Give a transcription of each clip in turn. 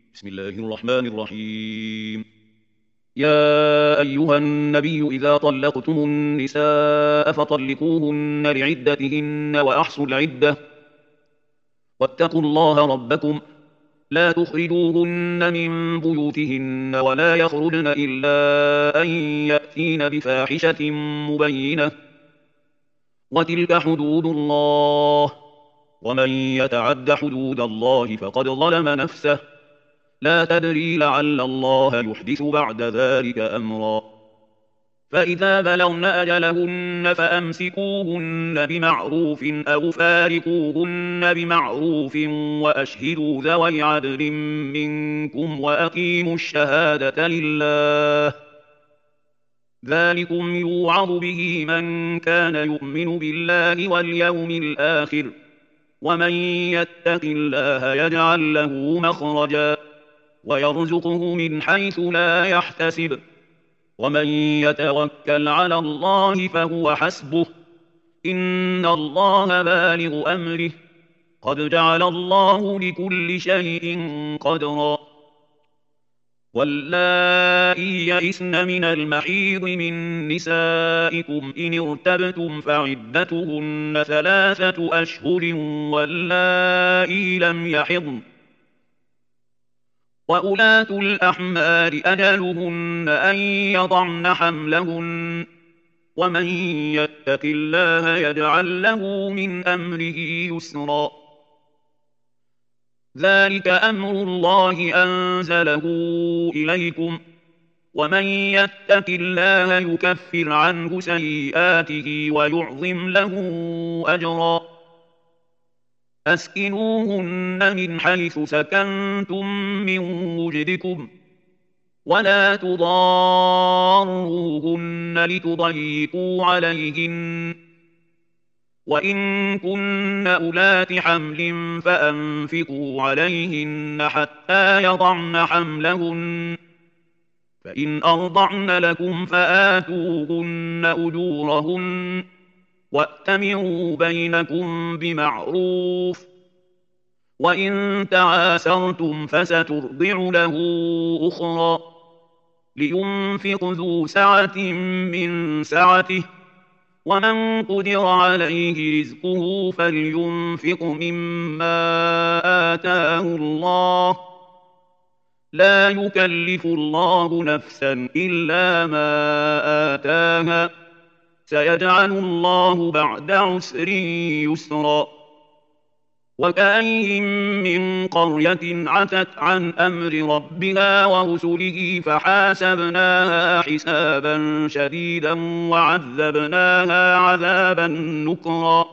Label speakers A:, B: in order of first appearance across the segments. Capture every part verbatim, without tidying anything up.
A: بسم الله الرحمن الرحيم. يا أيها النبي إذا طلقتم النساء فطلقوهن لعدتهن وأحصوا العدة واتقوا الله ربكم لا تخرجوهن من بيوتهن ولا يخرجن إلا أن يأتين بفاحشة مبينة وتلك حدود الله ومن يتعد حدود الله فقد ظلم نفسه لا تدري لعل الله يحدث بعد ذلك أمرا. فإذا بلغن أجلهن فأمسكوهن بمعروف أو فارقوهن بمعروف وأشهدوا ذوي عدل منكم وأقيموا الشهادة لله ذلكم يوعظ به من كان يؤمن بالله واليوم الآخر ومن يتق الله يجعل له مخرجا ويرزقه من حيث لا يحتسب ومن يتوكل على الله فهو حسبه إن الله بالغ أمره قد جعل الله لكل شيء قدرا. واللائي يئسن من المحيض من نسائكم إن ارتبتم فعدتهن ثلاثة أشهر واللائي لم يحضن وأولاة الأحمال أجلهن أن يضعن حملهن ومن يتق الله يجعل له من أمره يسرا. ذلك أمر الله أنزله إليكم ومن يتق الله يكفر عنه سيئاته ويعظم له أجرا. أسكنوهن من حيث سكنتم من وجدكم ولا تضاروهن لتضيقوا عليهن وإن كن أولات حمل فأنفقوا عليهن حتى يضعن حملهن فإن أرضعن لكم فآتوهن أجورهن وأتمروا بينكم بمعروف وإن تعاسرتم فسترضع له أخرى لينفق ذو سعة من سعته ومن قدر عليه رزقه فلينفق مما آتاه الله لا يكلف الله نفسا إلا ما آتاها سيجعل الله بعد عسر يسرا. وكأين من قرية عتت عن أمر ربها ورسله فحاسبناها حسابا شديدا وعذبناها عذابا نكرا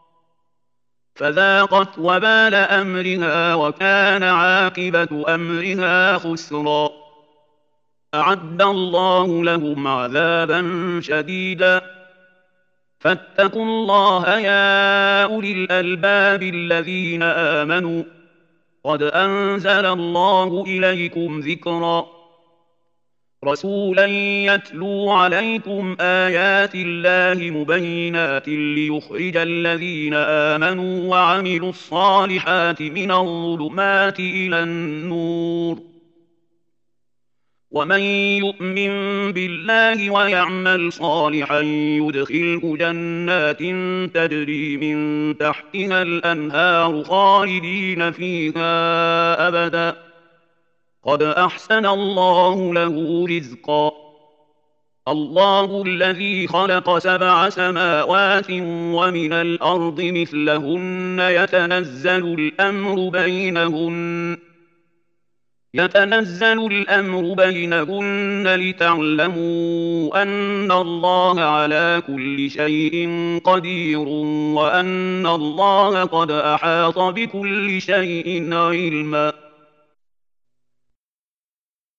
A: فذاقت وبال أمرها وكان عاقبة أمرها خسرا. أعد الله لهم عذابا شديدا فاتقوا الله يا أولي الألباب الذين آمنوا قد أنزل الله إليكم ذكرا رسولا يتلو عليكم آيات الله مبينات ليخرج الذين آمنوا وعملوا الصالحات من الظلمات إلى النور ومن يؤمن بالله ويعمل صالحا يدخله جنات تجري من تحتها الأنهار خالدين فيها أبدا قد أحسن الله له رزقا. الله الذي خلق سبع سماوات ومن الأرض مثلهن يتنزل الأمر بينهن يتنزل الأمر بينهن لتعلموا أن الله على كل شيء قدير وأن الله قد أحاط بكل شيء علما.